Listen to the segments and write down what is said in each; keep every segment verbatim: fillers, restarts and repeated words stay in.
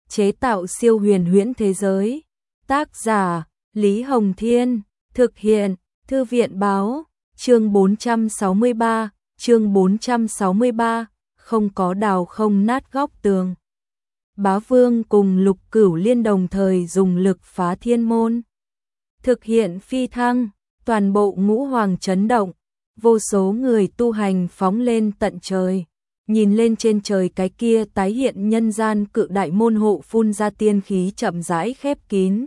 chế tạo siêu huyền huyễn thế giới. Tác giả Lý Hồng Thiên, thực hiện Thư viện Báo, chương bốn trăm sáu mươi ba, chương bốn trăm sáu mươi ba, không có đào không nát góc tường. Bá Vương cùng Lục Cửu Liên đồng thời dùng lực phá thiên môn, thực hiện phi thăng, toàn bộ ngũ hoàng chấn động, vô số người tu hành phóng lên tận trời, nhìn lên trên trời cái kia tái hiện nhân gian cự đại môn hộ phun ra tiên khí chậm rãi khép kín.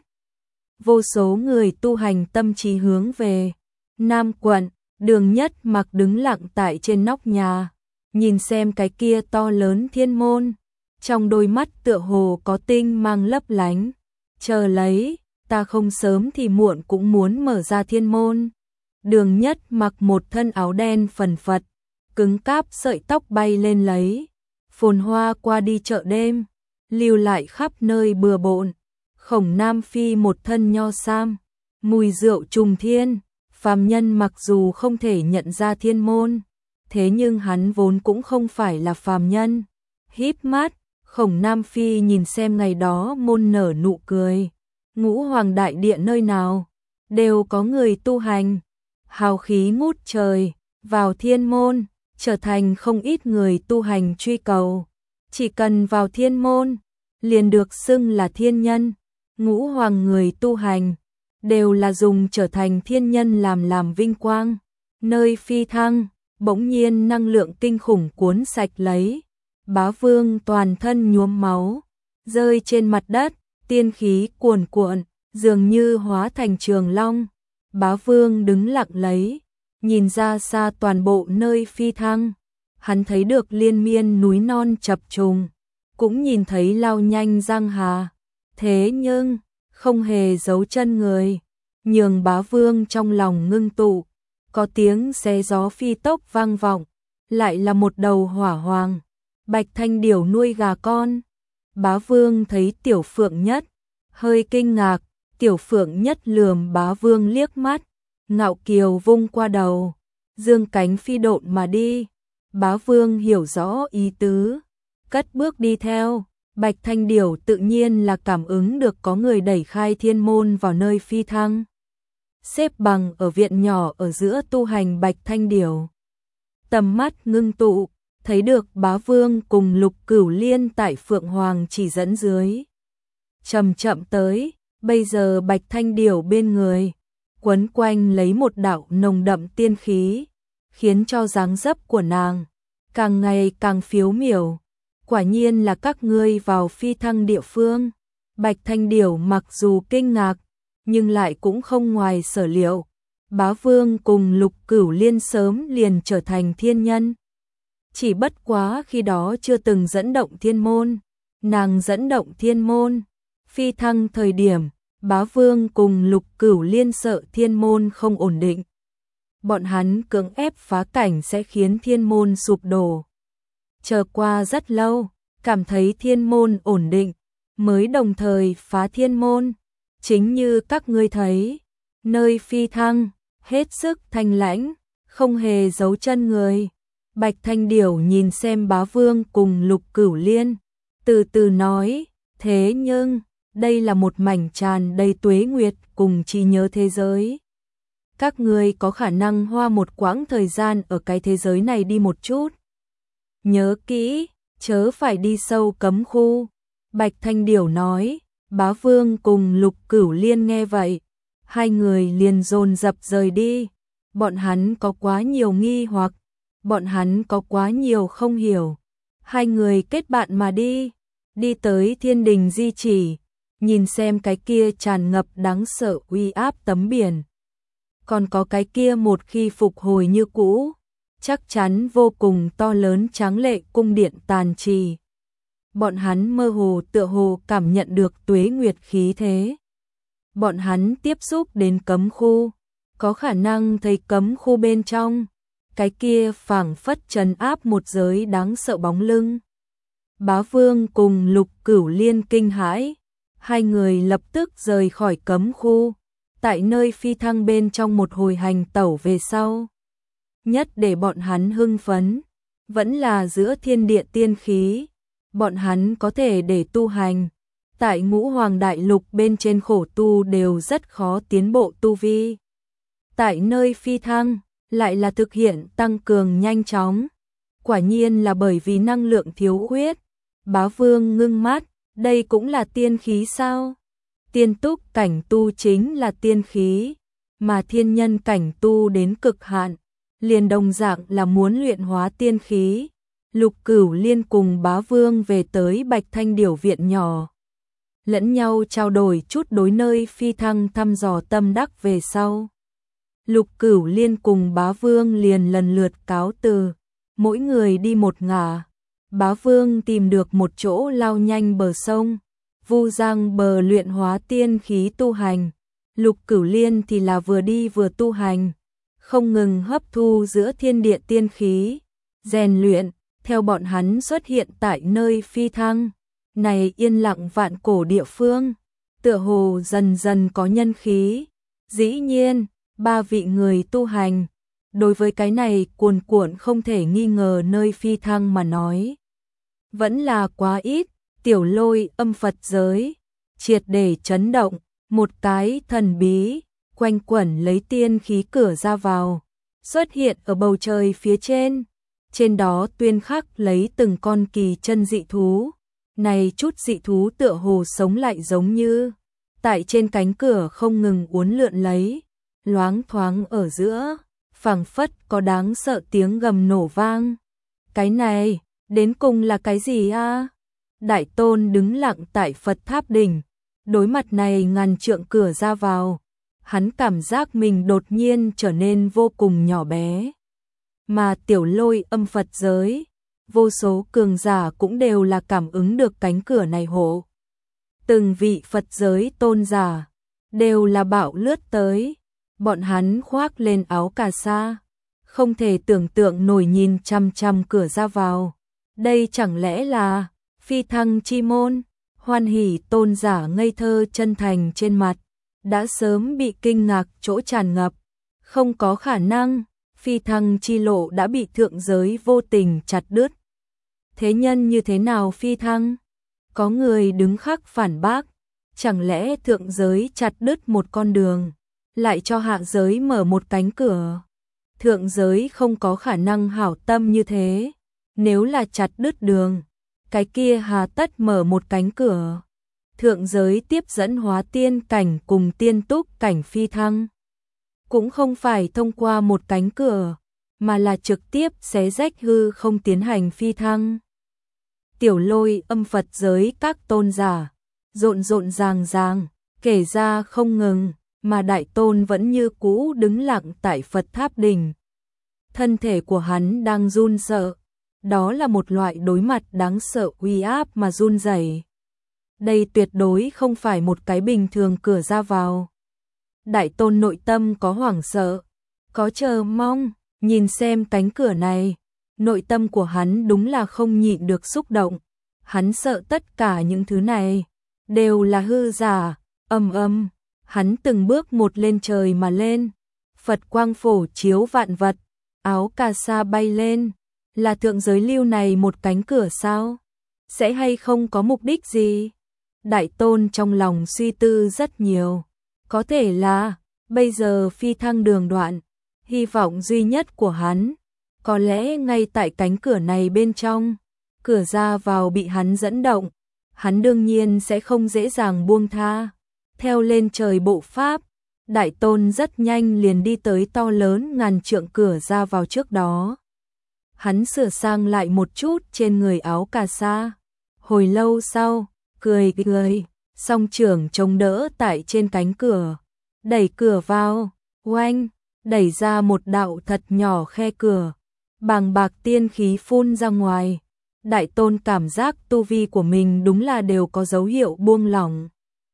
Vô số người tu hành tâm trí hướng về Nam quận, Đường Nhất Mặc đứng lặng tại trên nóc nhà, nhìn xem cái kia to lớn thiên môn, trong đôi mắt tựa hồ có tinh mang lấp lánh, chờ lấy, ta không sớm thì muộn cũng muốn mở ra thiên môn. Đường Nhất Mặc một thân áo đen phần phật, cứng cáp sợi tóc bay lên lấy, phồn hoa qua đi chợ đêm, lưu lại khắp nơi bừa bộn. Khổng Nam Phi một thân nho sam, mùi rượu trùng thiên, phàm nhân mặc dù không thể nhận ra thiên môn, thế nhưng hắn vốn cũng không phải là phàm nhân. Híp mắt, Khổng Nam Phi nhìn xem ngày đó môn nở nụ cười, ngũ hoàng đại điện nơi nào đều có người tu hành, hào khí ngút trời, vào thiên môn, trở thành không ít người tu hành truy cầu, chỉ cần vào thiên môn, liền được xưng là thiên nhân. Ngũ hoàng người tu hành đều là dùng trở thành thiên nhân làm làm vinh quang. Nơi phi thăng, bỗng nhiên năng lượng kinh khủng cuốn sạch lấy, Bá Vương toàn thân nhuốm máu, rơi trên mặt đất, tiên khí cuồn cuộn, dường như hóa thành trường long. Bá Vương đứng lặng lấy, nhìn ra xa toàn bộ nơi phi thăng, hắn thấy được liên miên núi non chập trùng, cũng nhìn thấy lao nhanh giang hà. Thế nhưng, không hề giấu chân người, nhường Bá Vương trong lòng ngưng tụ, có tiếng xé gió phi tốc vang vọng, lại là một đầu hỏa hoàng, Bạch Thanh Điểu nuôi gà con. Bá Vương thấy Tiểu Phượng Nhất, hơi kinh ngạc, Tiểu Phượng Nhất lườm Bá Vương liếc mắt, ngạo kiều vung qua đầu, dương cánh phi độn mà đi. Bá Vương hiểu rõ ý tứ, cất bước đi theo. Bạch Thanh Điểu tự nhiên là cảm ứng được có người đẩy khai thiên môn vào nơi phi thăng. Xếp bằng ở viện nhỏ ở giữa tu hành Bạch Thanh Điểu, tầm mắt ngưng tụ, thấy được Bá Vương cùng Lục Cửu Liên tại Phượng Hoàng chỉ dẫn dưới chậm chậm tới. Bây giờ Bạch Thanh Điểu bên người quấn quanh lấy một đạo nồng đậm tiên khí, khiến cho dáng dấp của nàng càng ngày càng phiếu miểu. Quả nhiên là các ngươi vào phi thăng địa phương. Bạch Thanh Điểu mặc dù kinh ngạc, nhưng lại cũng không ngoài sở liệu. Bá Vương cùng Lục Cửu Liên sớm liền trở thành thiên nhân. Chỉ bất quá khi đó chưa từng dẫn động thiên môn. Nàng dẫn động thiên môn. Phi thăng thời điểm, Bá Vương cùng Lục Cửu Liên sợ thiên môn không ổn định. Bọn hắn cưỡng ép phá cảnh sẽ khiến thiên môn sụp đổ. Chờ qua rất lâu, cảm thấy thiên môn ổn định, mới đồng thời phá thiên môn. Chính như các ngươi thấy, nơi phi thăng, hết sức thanh lãnh, không hề giấu chân người. Bạch Thanh Điểu nhìn xem Bá Vương cùng Lục Cửu Liên, từ từ nói, thế nhưng, đây là một mảnh tràn đầy tuế nguyệt cùng trí nhớ thế giới. Các ngươi có khả năng hoa một quãng thời gian ở cái thế giới này đi một chút. Nhớ kỹ, chớ phải đi sâu cấm khu. Bạch Thanh Điểu nói. Bá Vương cùng Lục Cửu Liên nghe vậy, hai người liền dồn dập rời đi. Bọn hắn có quá nhiều nghi hoặc, bọn hắn có quá nhiều không hiểu. Hai người kết bạn mà đi, đi tới Thiên Đình Di Chỉ, nhìn xem cái kia tràn ngập đáng sợ uy áp tấm biển. Còn có cái kia một khi phục hồi như cũ, chắc chắn vô cùng to lớn tráng lệ cung điện tàn trì. Bọn hắn mơ hồ tựa hồ cảm nhận được tuế nguyệt khí thế. Bọn hắn tiếp xúc đến cấm khu, có khả năng thấy cấm khu bên trong, cái kia phảng phất trấn áp một giới đáng sợ bóng lưng. Bá Vương cùng Lục Cửu Liên kinh hãi, hai người lập tức rời khỏi cấm khu, tại nơi phi thăng bên trong một hồi hành tẩu về sau. Nhất để bọn hắn hưng phấn, vẫn là giữa thiên địa tiên khí. Bọn hắn có thể để tu hành, tại Ngũ Hoàng Đại Lục bên trên khổ tu đều rất khó tiến bộ tu vi. Tại nơi phi thăng, lại là thực hiện tăng cường nhanh chóng. Quả nhiên là bởi vì năng lượng thiếu khuyết. Bá Vương ngưng mắt, đây cũng là tiên khí sao? Tiên túc cảnh tu chính là tiên khí, mà thiên nhân cảnh tu đến cực hạn, liền đồng dạng là muốn luyện hóa tiên khí. Lục Cửu Liên cùng Bá Vương về tới Bạch Thanh Điểu viện nhỏ, lẫn nhau trao đổi chút đối nơi phi thăng thăm dò tâm đắc về sau. Lục Cửu Liên cùng Bá Vương liền lần lượt cáo từ, mỗi người đi một ngả. Bá Vương tìm được một chỗ lao nhanh bờ sông, vu giang bờ luyện hóa tiên khí tu hành. Lục Cửu Liên thì là vừa đi vừa tu hành, không ngừng hấp thu giữa thiên địa tiên khí, rèn luyện. Theo bọn hắn xuất hiện tại nơi phi thăng này yên lặng vạn cổ địa phương, tựa hồ dần dần có nhân khí. Dĩ nhiên, ba vị người tu hành, đối với cái này cuồn cuộn không thể nghi ngờ nơi phi thăng mà nói, vẫn là quá ít. Tiểu Lôi âm Phật giới triệt để chấn động, một cái thần bí quanh quẩn lấy tiên khí cửa ra vào xuất hiện ở bầu trời phía trên. Trên đó tuyên khắc lấy từng con kỳ chân dị thú. Này chút dị thú tựa hồ sống lại giống như tại trên cánh cửa không ngừng uốn lượn lấy, loáng thoáng ở giữa, phảng phất có đáng sợ tiếng gầm nổ vang. Cái này, đến cùng là cái gì a? Đại Tôn đứng lặng tại Phật tháp đỉnh, đối mặt này ngàn trượng cửa ra vào, hắn cảm giác mình đột nhiên trở nên vô cùng nhỏ bé. Mà Tiểu Lôi âm Phật giới, vô số cường giả cũng đều là cảm ứng được cánh cửa này hộ. Từng vị Phật giới tôn giả đều là bạo lướt tới, bọn hắn khoác lên áo cà sa, không thể tưởng tượng nổi nhìn chăm chăm cửa ra vào. Đây chẳng lẽ là phi thăng chi môn? Hoan hỉ tôn giả ngây thơ chân thành trên mặt đã sớm bị kinh ngạc chỗ tràn ngập. Không có khả năng, phi thăng chi lộ đã bị thượng giới vô tình chặt đứt. Thế nhân như thế nào phi thăng? Có người đứng khắc phản bác, chẳng lẽ thượng giới chặt đứt một con đường, lại cho hạ giới mở một cánh cửa? Thượng giới không có khả năng hảo tâm như thế, nếu là chặt đứt đường, cái kia hà tất mở một cánh cửa? Thượng giới tiếp dẫn hóa tiên cảnh cùng tiên túc cảnh phi thăng, cũng không phải thông qua một cánh cửa, mà là trực tiếp xé rách hư không tiến hành phi thăng. Tiểu Lôi âm Phật giới các tôn giả, rộn rộn ràng ràng, kể ra không ngừng, mà Đại Tôn vẫn như cũ đứng lặng tại Phật tháp đỉnh. Thân thể của hắn đang run sợ, đó là một loại đối mặt đáng sợ uy áp mà run rẩy. Đây tuyệt đối không phải một cái bình thường cửa ra vào. Đại Tôn nội tâm có hoảng sợ, có chờ mong, nhìn xem cánh cửa này, nội tâm của hắn đúng là không nhịn được xúc động. Hắn sợ tất cả những thứ này đều là hư giả. Âm âm, hắn từng bước một lên trời mà lên, Phật quang phổ chiếu vạn vật, áo cà sa bay lên. Là thượng giới lưu này một cánh cửa sao? Sẽ hay không có mục đích gì? Đại Tôn trong lòng suy tư rất nhiều. Có thể là, bây giờ phi thăng đường đoạn, hy vọng duy nhất của hắn, có lẽ ngay tại cánh cửa này bên trong, cửa ra vào bị hắn dẫn động, hắn đương nhiên sẽ không dễ dàng buông tha. Theo lên trời bộ pháp, Đại Tôn rất nhanh liền đi tới to lớn ngàn trượng cửa ra vào trước đó. Hắn sửa sang lại một chút trên người áo cà sa, hồi lâu sau, cười cười, song trưởng chống đỡ tại trên cánh cửa, đẩy cửa vào, oanh, đẩy ra một đạo thật nhỏ khe cửa, bàng bạc tiên khí phun ra ngoài. Đại Tôn cảm giác tu vi của mình đúng là đều có dấu hiệu buông lỏng.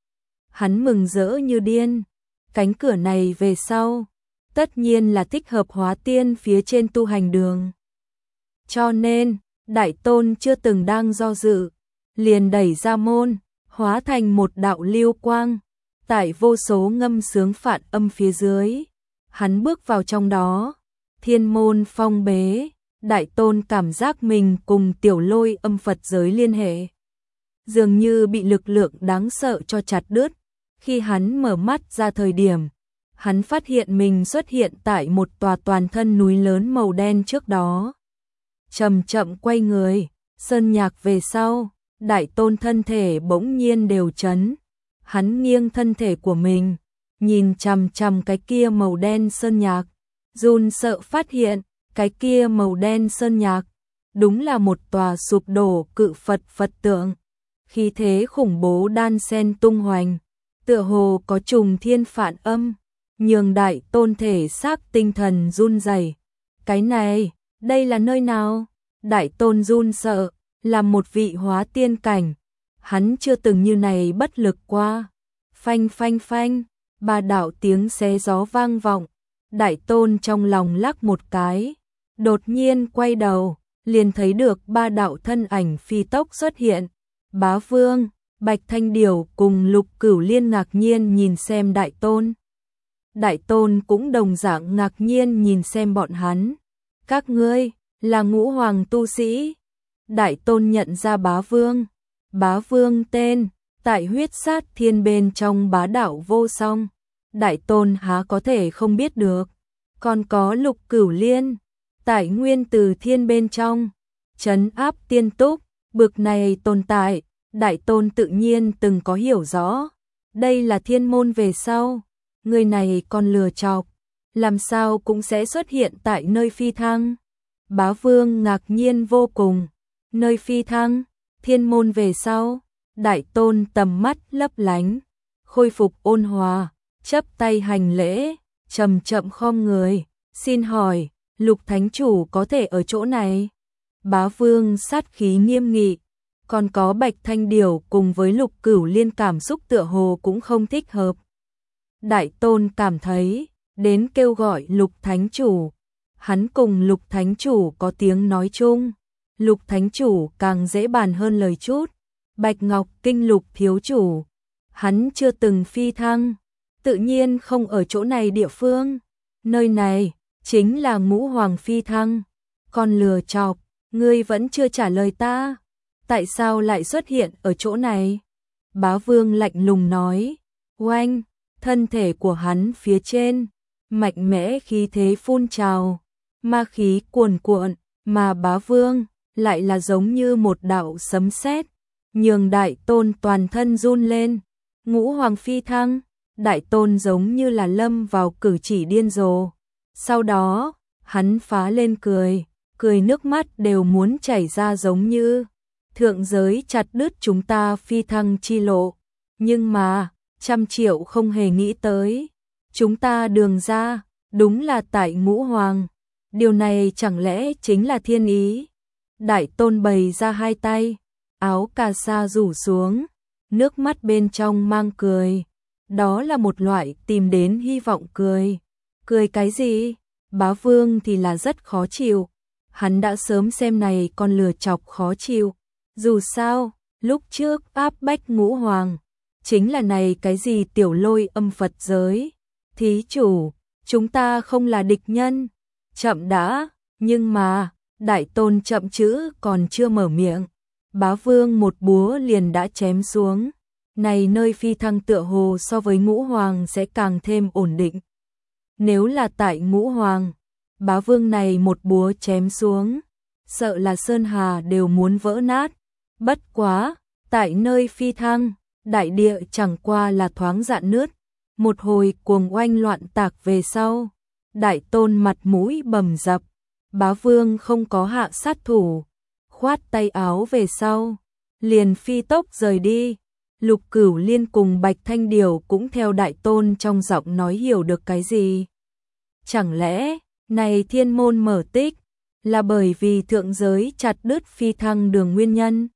Hắn mừng rỡ như điên, cánh cửa này về sau, tất nhiên là thích hợp hóa tiên phía trên tu hành đường. Cho nên, Đại Tôn chưa từng đang do dự, liền đẩy ra môn, hóa thành một đạo lưu quang, tại vô số ngâm sướng phạn âm phía dưới. Hắn bước vào trong đó, thiên môn phong bế, Đại Tôn cảm giác mình cùng Tiểu Lôi âm Phật giới liên hệ dường như bị lực lượng đáng sợ cho chặt đứt. Khi hắn mở mắt ra thời điểm, hắn phát hiện mình xuất hiện tại một tòa toàn thân núi lớn màu đen trước đó. Chậm chậm quay người, sơn nhạc về sau, Đại Tôn thân thể bỗng nhiên đều chấn. Hắn nghiêng thân thể của mình, nhìn chằm chằm cái kia màu đen sơn nhạc, run sợ phát hiện, cái kia màu đen sơn nhạc, đúng là một tòa sụp đổ cự Phật Phật tượng. Khí thế khủng bố đan sen tung hoành, tựa hồ có trùng thiên phản âm, nhường Đại Tôn thể xác tinh thần run rẩy. Cái này, đây là nơi nào? Đại Tôn run sợ, là một vị hóa tiên cảnh, hắn chưa từng như này bất lực qua. Phanh phanh phanh, ba đạo tiếng xé gió vang vọng, Đại Tôn trong lòng lắc một cái, đột nhiên quay đầu, liền thấy được ba đạo thân ảnh phi tốc xuất hiện. Bá Vương, Bạch Thanh Điểu cùng Lục Cửu Liên ngạc nhiên nhìn xem Đại Tôn. Đại Tôn cũng đồng dạng ngạc nhiên nhìn xem bọn hắn. Các ngươi, là ngũ hoàng tu sĩ. Đại Tôn nhận ra Bá Vương. Bá Vương tên, tại huyết sát thiên bên trong bá đạo vô song. Đại Tôn há có thể không biết được. Còn có Lục Cửu Liên, tại nguyên từ thiên bên trong, trấn áp tiên túc, bực này tồn tại, Đại Tôn tự nhiên từng có hiểu rõ. Đây là thiên môn về sau, người này còn lừa chọc, làm sao cũng sẽ xuất hiện tại nơi phi thăng. Bá Vương ngạc nhiên vô cùng, nơi phi thăng, thiên môn về sau, Đại Tôn tầm mắt lấp lánh, khôi phục ôn hòa, chắp tay hành lễ, chậm chậm khom người, xin hỏi, Lục Thánh Chủ có thể ở chỗ này? Bá Vương sát khí nghiêm nghị, còn có Bạch Thanh Điểu cùng với Lục Cửu Liên cảm xúc tựa hồ cũng không thích hợp. Đại Tôn cảm thấy, đến kêu gọi Lục Thánh Chủ, hắn cùng Lục Thánh Chủ có tiếng nói chung, Lục Thánh Chủ càng dễ bàn hơn lời chút. Bạch Ngọc Kinh Lục Thiếu Chủ, hắn chưa từng phi thăng, tự nhiên không ở chỗ này địa phương. Nơi này chính là ngũ hoàng phi thăng. Con lừa chọc, ngươi vẫn chưa trả lời ta, tại sao lại xuất hiện ở chỗ này? Bá Vương lạnh lùng nói. Oanh, thân thể của hắn phía trên, mạnh mẽ khí thế phun trào, ma khí cuồn cuộn, mà Bá Vương lại là giống như một đạo sấm sét, nhường Đại Tôn toàn thân run lên. Ngũ hoàng phi thăng, Đại Tôn giống như là lâm vào cử chỉ điên rồ. Sau đó, hắn phá lên cười, cười nước mắt đều muốn chảy ra, giống như thượng giới chặt đứt chúng ta phi thăng chi lộ. Nhưng mà, trăm triệu không hề nghĩ tới, chúng ta đường ra, đúng là tại ngũ hoàng. Điều này chẳng lẽ chính là thiên ý? Đại Tôn bày ra hai tay, áo cà sa rủ xuống, nước mắt bên trong mang cười. Đó là một loại tìm đến hy vọng cười. Cười cái gì? Bá Vương thì là rất khó chịu. Hắn đã sớm xem này con lừa chọc khó chịu. Dù sao, lúc trước áp bách ngũ hoàng, chính là này cái gì tiểu lôi âm Phật giới. Thí chủ, chúng ta không là địch nhân. Chậm đã, nhưng mà, Đại Tôn chậm chữ còn chưa mở miệng. Bá Vương một búa liền đã chém xuống. Này nơi phi thăng tựa hồ so với ngũ hoàng sẽ càng thêm ổn định. Nếu là tại ngũ hoàng, Bá Vương này một búa chém xuống, sợ là sơn hà đều muốn vỡ nát. Bất quá, tại nơi phi thăng, đại địa chẳng qua là thoáng rạn nứt, một hồi cuồng oanh loạn tạc về sau. Đại Tôn mặt mũi bầm dập, Bá Vương không có hạ sát thủ, khoát tay áo về sau, liền phi tốc rời đi. Lục Cửu Liên cùng Bạch Thanh Điểu cũng theo Đại Tôn trong giọng nói hiểu được cái gì. Chẳng lẽ, này thiên môn mở tích, là bởi vì thượng giới chặt đứt phi thăng đường nguyên nhân?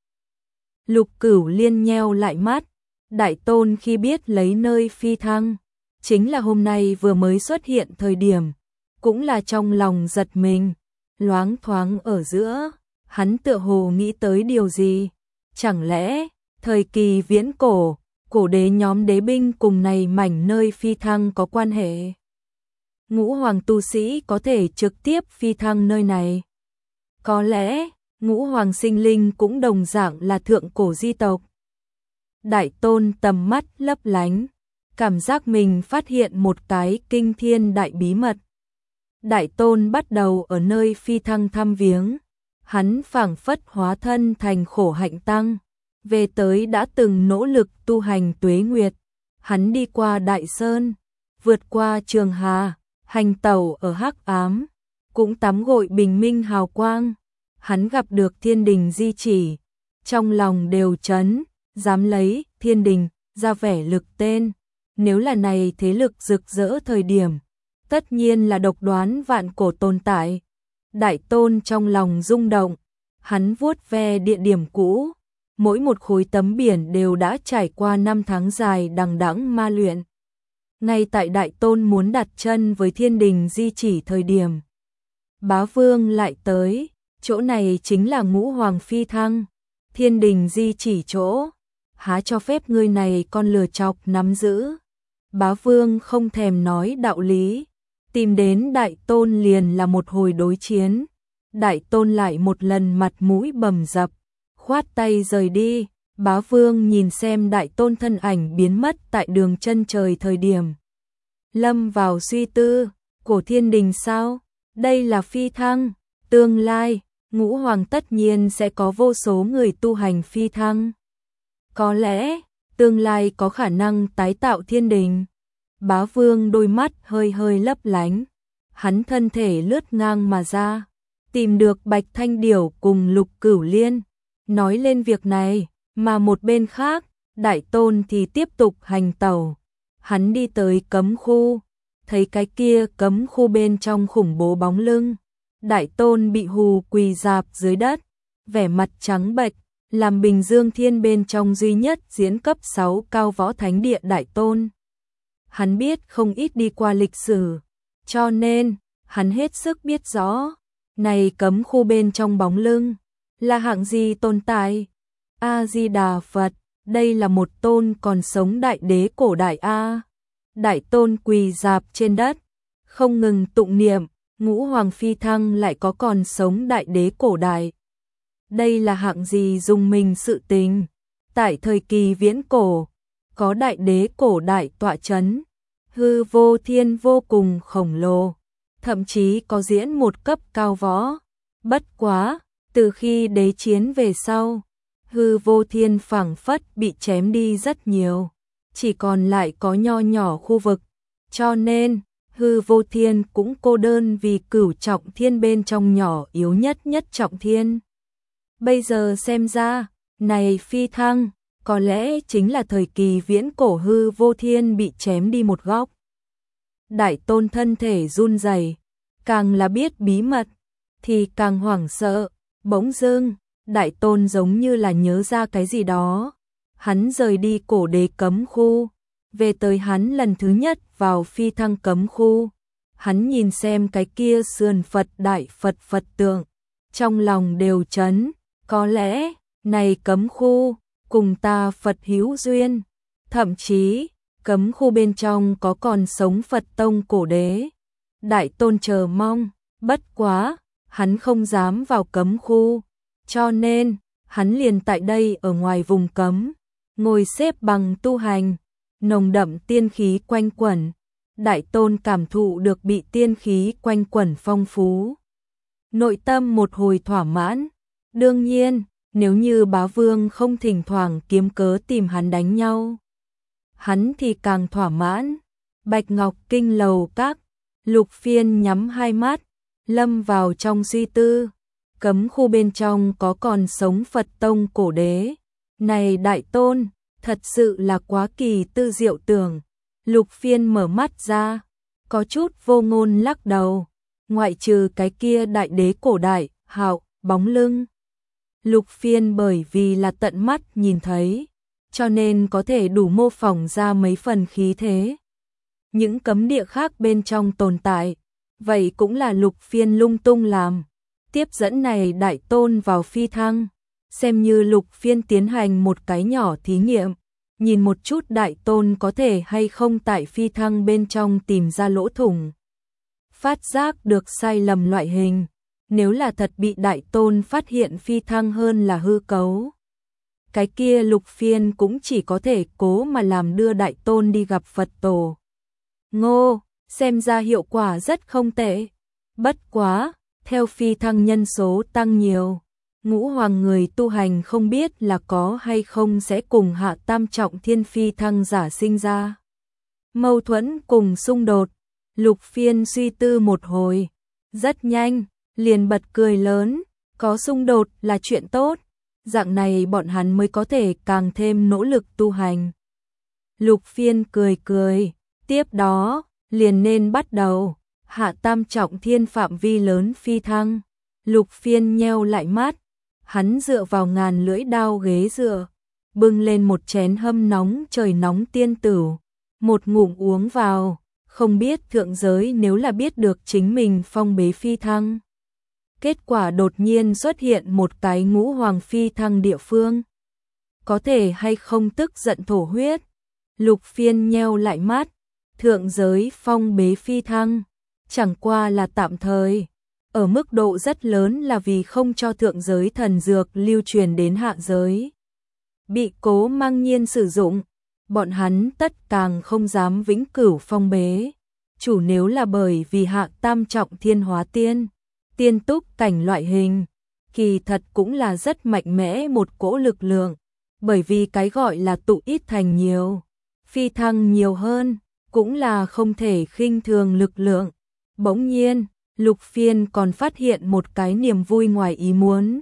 Lục Cửu Liên nheo lại mắt, Đại Tôn khi biết lấy nơi phi thăng, chính là hôm nay vừa mới xuất hiện thời điểm, cũng là trong lòng giật mình, loáng thoáng ở giữa, hắn tựa hồ nghĩ tới điều gì. Chẳng lẽ, thời kỳ viễn cổ, cổ đế nhóm đế binh cùng này mảnh nơi phi thăng có quan hệ? Ngũ hoàng tu sĩ có thể trực tiếp phi thăng nơi này. Có lẽ, ngũ hoàng sinh linh cũng đồng dạng là thượng cổ di tộc, Đại Tôn tầm mắt lấp lánh, cảm giác mình phát hiện một cái kinh thiên đại bí mật. Đại Tôn bắt đầu ở nơi phi thăng thăm viếng, hắn phảng phất hóa thân thành khổ hạnh tăng, về tới đã từng nỗ lực tu hành tuế nguyệt, hắn đi qua Đại Sơn, vượt qua Trường Hà, hành tẩu ở hắc ám, cũng tắm gội bình minh hào quang, hắn gặp được thiên đình di chỉ, trong lòng đều chấn, dám lấy thiên đình ra vẻ lực tên, nếu là này thế lực rực rỡ thời điểm, tất nhiên là độc đoán vạn cổ tồn tại. Đại Tôn trong lòng rung động, hắn vuốt ve địa điểm cũ, mỗi một khối tấm biển đều đã trải qua năm tháng dài đằng đẵng ma luyện. Ngay tại Đại Tôn muốn đặt chân với thiên đình di chỉ thời điểm, Bá Vương lại tới, chỗ này chính là Ngũ Hoàng phi thăng, thiên đình di chỉ chỗ, há cho phép ngươi này con lừa chọc nắm giữ. Bá Vương không thèm nói đạo lý, tìm đến Đại Tôn liền là một hồi đối chiến. Đại Tôn lại một lần mặt mũi bầm dập, khoát tay rời đi. Bá Vương nhìn xem Đại Tôn thân ảnh biến mất tại đường chân trời thời điểm, lâm vào suy tư, cổ thiên đình sao? Đây là phi thăng, tương lai, Ngũ Hoàng tất nhiên sẽ có vô số người tu hành phi thăng. Có lẽ, tương lai có khả năng tái tạo thiên đình. Bá Vương đôi mắt hơi hơi lấp lánh, hắn thân thể lướt ngang mà ra, tìm được Bạch Thanh Điểu cùng Lục Cửu Liên, nói lên việc này, mà một bên khác, Đại Tôn thì tiếp tục hành tẩu. Hắn đi tới cấm khu, thấy cái kia cấm khu bên trong khủng bố bóng lưng. Đại Tôn bị hù quỳ rạp dưới đất, vẻ mặt trắng bệch, làm Bình Dương Thiên bên trong duy nhất diễn cấp sáu cao võ thánh địa Đại Tôn. Hắn biết không ít đi qua lịch sử, cho nên, hắn hết sức biết rõ, này cấm khu bên trong bóng lưng, là hạng gì tồn tại. A-di-đà Phật, đây là một tôn còn sống đại đế cổ đại A. Đại Tôn quỳ rạp trên đất, không ngừng tụng niệm, Ngũ Hoàng phi thăng lại có còn sống đại đế cổ đại. Đây là hạng gì dùng mình sự tình. Tại thời kỳ viễn cổ, có đại đế cổ đại tọa chấn, hư vô thiên vô cùng khổng lồ, thậm chí có diễn một cấp cao võ. Bất quá, từ khi đế chiến về sau, hư vô thiên phảng phất bị chém đi rất nhiều, chỉ còn lại có nho nhỏ khu vực, cho nên hư vô thiên cũng cô đơn vì cửu trọng thiên bên trong nhỏ yếu nhất nhất trọng thiên. Bây giờ xem ra, này phi thăng, có lẽ chính là thời kỳ viễn cổ hư vô thiên bị chém đi một góc. Đại Tôn thân thể run rẩy, càng là biết bí mật, thì càng hoảng sợ. Bỗng dưng, Đại Tôn giống như là nhớ ra cái gì đó. Hắn rời đi cổ đế cấm khu, về tới hắn lần thứ nhất vào phi thăng cấm khu. Hắn nhìn xem cái kia sườn Phật đại Phật Phật tượng, trong lòng đều chấn, có lẽ, này cấm khu, cùng ta Phật hữu duyên, thậm chí, cấm khu bên trong có còn sống Phật tông cổ đế. Đại Tôn chờ mong, bất quá, hắn không dám vào cấm khu, cho nên, hắn liền tại đây ở ngoài vùng cấm, ngồi xếp bằng tu hành, nồng đậm tiên khí quanh quẩn. Đại Tôn cảm thụ được bị tiên khí quanh quẩn phong phú, nội tâm một hồi thỏa mãn. Đương nhiên, nếu như Bá Vương không thỉnh thoảng kiếm cớ tìm hắn đánh nhau, hắn thì càng thỏa mãn. Bạch Ngọc Kinh lầu các, Lục Phiên nhắm hai mắt, lâm vào trong suy tư. Cấm khu bên trong có còn sống Phật tông cổ đế. Này Đại Tôn, thật sự là quá kỳ tư diệu tưởng. Lục Phiên mở mắt ra, có chút vô ngôn lắc đầu. Ngoại trừ cái kia đại đế cổ đại, hạo, bóng lưng. Lục Phiên bởi vì là tận mắt nhìn thấy, cho nên có thể đủ mô phỏng ra mấy phần khí thế. Những cấm địa khác bên trong tồn tại, vậy cũng là Lục Phiên lung tung làm. Tiếp dẫn này Đại Tôn vào phi thăng, xem như Lục Phiên tiến hành một cái nhỏ thí nghiệm, nhìn một chút Đại Tôn có thể hay không tại phi thăng bên trong tìm ra lỗ thủng, phát giác được sai lầm loại hình. Nếu là thật bị Đại Tôn phát hiện phi thăng hơn là hư cấu, cái kia Lục Phiên cũng chỉ có thể cố mà làm đưa Đại Tôn đi gặp Phật Tổ. Ngô, xem ra hiệu quả rất không tệ. Bất quá, theo phi thăng nhân số tăng nhiều, ngũ hoàng người tu hành không biết là có hay không sẽ cùng hạ tam trọng thiên phi thăng giả sinh ra mâu thuẫn cùng xung đột. Lục Phiên suy tư một hồi, rất nhanh, liền bật cười lớn, có xung đột là chuyện tốt, dạng này bọn hắn mới có thể càng thêm nỗ lực tu hành. Lục Phiên cười cười, tiếp đó, liền nên bắt đầu, hạ tam trọng thiên phạm vi lớn phi thăng. Lục Phiên nheo lại mắt, hắn dựa vào ngàn lưỡi đao ghế dựa, bưng lên một chén hâm nóng trời nóng tiên tửu, một ngụm uống vào, không biết thượng giới nếu là biết được chính mình phong bế phi thăng. Kết quả đột nhiên xuất hiện một cái ngũ hoàng phi thăng địa phương. Có thể hay không tức giận thổ huyết. Lục Phiên nheo lại mắt, thượng giới phong bế phi thăng, chẳng qua là tạm thời, ở mức độ rất lớn là vì không cho thượng giới thần dược lưu truyền đến hạ giới. Bị Cố Mang Nhiên sử dụng, bọn hắn tất càng không dám vĩnh cửu phong bế, chủ nếu là bởi vì hạ tam trọng thiên hóa tiên, tiên túc cảnh loại hình, kỳ thật cũng là rất mạnh mẽ một cỗ lực lượng, bởi vì cái gọi là tụ ít thành nhiều, phi thăng nhiều hơn, cũng là không thể khinh thường lực lượng. Bỗng nhiên, Lục Phiên còn phát hiện một cái niềm vui ngoài ý muốn.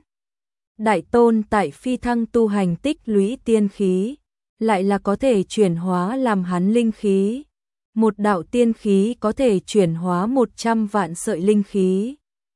Đại Tôn tại phi thăng tu hành tích lũy tiên khí, lại là có thể chuyển hóa làm hắn linh khí. Một đạo tiên khí có thể chuyển hóa một trăm vạn sợi linh khí.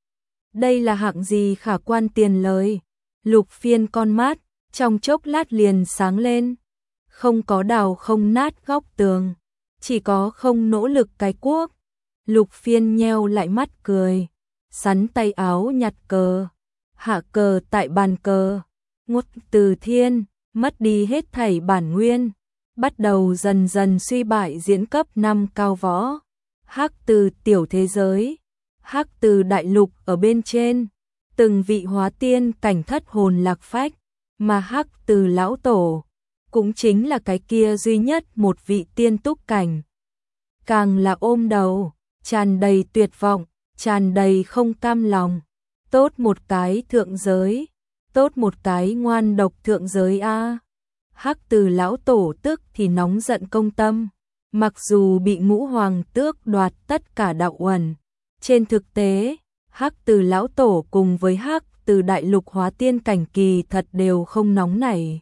Đây là hạng gì khả quan tiền lời. Lục Phiên con mắt, trong chốc lát liền sáng lên. Không có đào không nát góc tường, chỉ có không nỗ lực cái cuốc. Lục Phiên nheo lại mắt cười, sắn tay áo nhặt cờ, hạ cờ tại bàn cờ, ngút từ thiên, mất đi hết thảy bản nguyên, bắt đầu dần dần suy bại diễn cấp năm cao võ. Hắc từ tiểu thế giới, hắc từ đại lục ở bên trên, từng vị hóa tiên cảnh thất hồn lạc phách, mà hắc từ lão tổ, cũng chính là cái kia duy nhất một vị tiên túc cảnh. Càng là ôm đầu, tràn đầy tuyệt vọng, tràn đầy không cam lòng. Tốt một cái thượng giới, tốt một cái ngoan độc thượng giới a. Hắc từ lão tổ tức thì nóng giận công tâm, mặc dù bị ngũ hoàng tước đoạt tất cả đạo uẩn, trên thực tế, hắc từ lão tổ cùng với hắc từ đại lục hóa tiên cảnh kỳ thật đều không nóng nảy.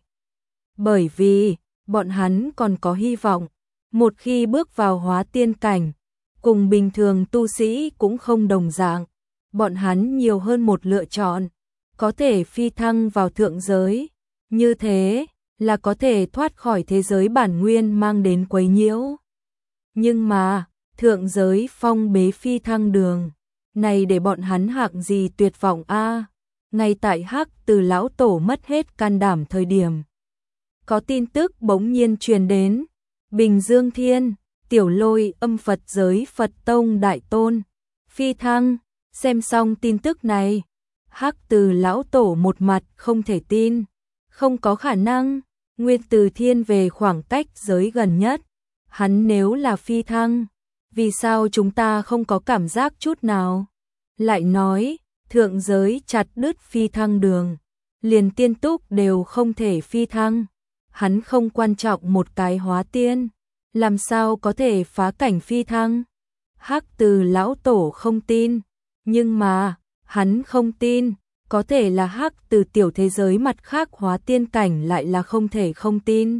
Bởi vì, bọn hắn còn có hy vọng, một khi bước vào hóa tiên cảnh, cùng bình thường tu sĩ cũng không đồng dạng, bọn hắn nhiều hơn một lựa chọn, có thể phi thăng vào thượng giới, như thế là có thể thoát khỏi thế giới bản nguyên mang đến quấy nhiễu. Nhưng mà, thượng giới phong bế phi thăng đường, này để bọn hắn hạng gì tuyệt vọng a. Ngay tại hắc từ lão tổ mất hết can đảm thời điểm, có tin tức bỗng nhiên truyền đến, Bình Dương Thiên, Tiểu Lôi âm Phật giới Phật Tông Đại Tôn, phi thăng. Xem xong tin tức này, hắc từ lão tổ một mặt không thể tin, không có khả năng. Nguyên Từ Thiên về khoảng cách giới gần nhất, hắn nếu là phi thăng, vì sao chúng ta không có cảm giác chút nào? Lại nói, thượng giới chặt đứt phi thăng đường, liền tiên túc đều không thể phi thăng, hắn không quan trọng một cái hóa tiên, làm sao có thể phá cảnh phi thăng? Hắc từ lão tổ không tin, nhưng mà, hắn không tin, có thể là hắc từ tiểu thế giới mặt khác hóa tiên cảnh lại là không thể không tin.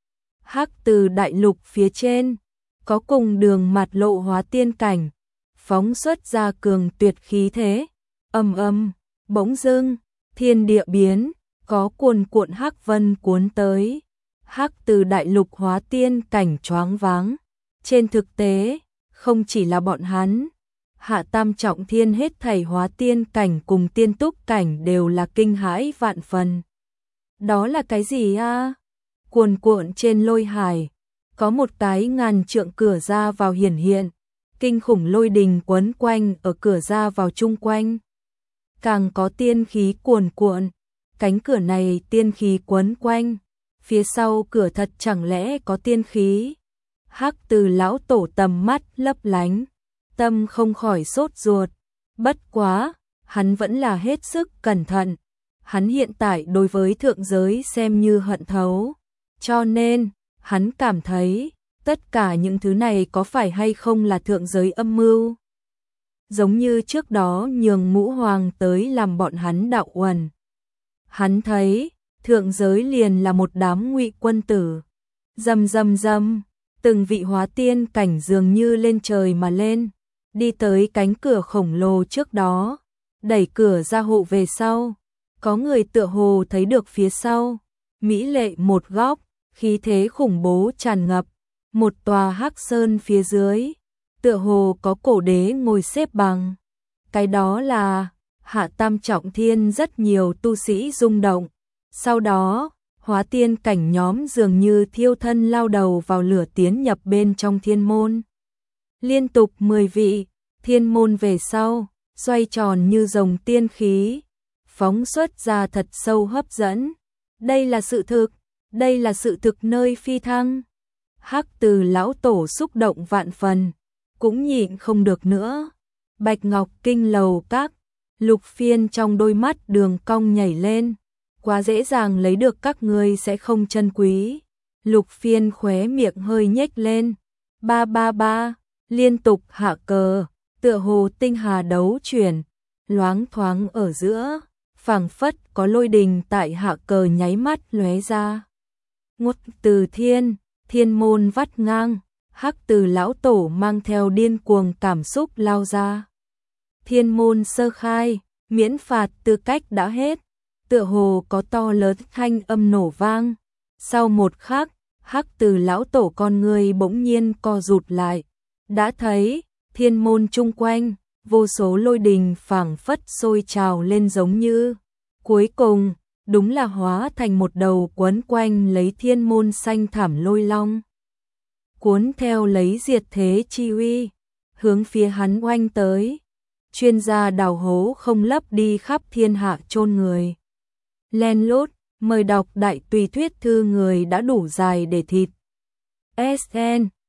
Hắc từ đại lục phía trên, có cùng đường mặt lộ hóa tiên cảnh, phóng xuất ra cường tuyệt khí thế, âm âm, bỗng dưng, thiên địa biến, có cuồn cuộn hắc vân cuốn tới, hắc từ đại lục hóa tiên cảnh choáng váng. Trên thực tế, không chỉ là bọn hắn, hạ tam trọng thiên hết thảy hóa tiên cảnh cùng tiên túc cảnh đều là kinh hãi vạn phần. Đó là cái gì a? Cuồn cuộn trên lôi hải, có một cái ngàn trượng cửa ra vào hiển hiện, kinh khủng lôi đình quấn quanh ở cửa ra vào chung quanh. Càng có tiên khí cuồn cuộn, cánh cửa này tiên khí quấn quanh, phía sau cửa thật chẳng lẽ có tiên khí? Hắc Từ lão tổ tầm mắt lấp lánh, tâm không khỏi sốt ruột, bất quá, hắn vẫn là hết sức cẩn thận. Hắn hiện tại đối với thượng giới xem như hận thấu, cho nên, hắn cảm thấy, tất cả những thứ này có phải hay không là thượng giới âm mưu? Giống như trước đó nhường Ngũ Hoàng tới làm bọn hắn đạo uẩn. Hắn thấy, thượng giới liền là một đám ngụy quân tử. Rầm rầm rầm, từng vị hóa tiên cảnh dường như lên trời mà lên, đi tới cánh cửa khổng lồ trước đó, đẩy cửa ra hộ về sau. Có người tựa hồ thấy được phía sau, mỹ lệ một góc, khí thế khủng bố tràn ngập, một tòa hắc sơn phía dưới, tựa hồ có cổ đế ngồi xếp bằng. Cái đó là Hạ Tam Trọng Thiên. Rất nhiều tu sĩ rung động. Sau đó, hóa tiên cảnh nhóm dường như thiêu thân lao đầu vào lửa tiến nhập bên trong thiên môn. Liên tục mười vị, thiên môn về sau, xoay tròn như rồng tiên khí, phóng xuất ra thật sâu hấp dẫn. Đây là sự thực, đây là sự thực nơi phi thăng. Hắc Từ lão tổ xúc động vạn phần, cũng nhịn không được nữa. Bạch Ngọc Kinh lầu các, Lục Phiên trong đôi mắt đường cong nhảy lên, quá dễ dàng lấy được các ngươi sẽ không trân quý. Lục Phiên khóe miệng hơi nhếch lên, ba ba ba, liên tục hạ cờ, tựa hồ tinh hà đấu chuyển, loáng thoáng ở giữa, phảng phất có lôi đình tại hạ cờ nháy mắt lóe ra. Ngút từ thiên, thiên môn vắt ngang, Hắc Từ lão tổ mang theo điên cuồng cảm xúc lao ra. Thiên môn sơ khai, miễn phạt tư cách đã hết, tựa hồ có to lớn thanh âm nổ vang. Sau một khắc, Hắc Từ lão tổ con người bỗng nhiên co rụt lại, đã thấy thiên môn chung quanh, vô số lôi đình phảng phất sôi trào lên giống như. Cuối cùng, đúng là hóa thành một đầu quấn quanh lấy thiên môn xanh thảm lôi long. Cuốn theo lấy diệt thế chi uy, hướng phía hắn oanh tới. Chuyên gia đào hố không lấp đi khắp thiên hạ chôn người. Len lút, mời đọc đại tùy thuyết thư người đã đủ dài để thịt. ét en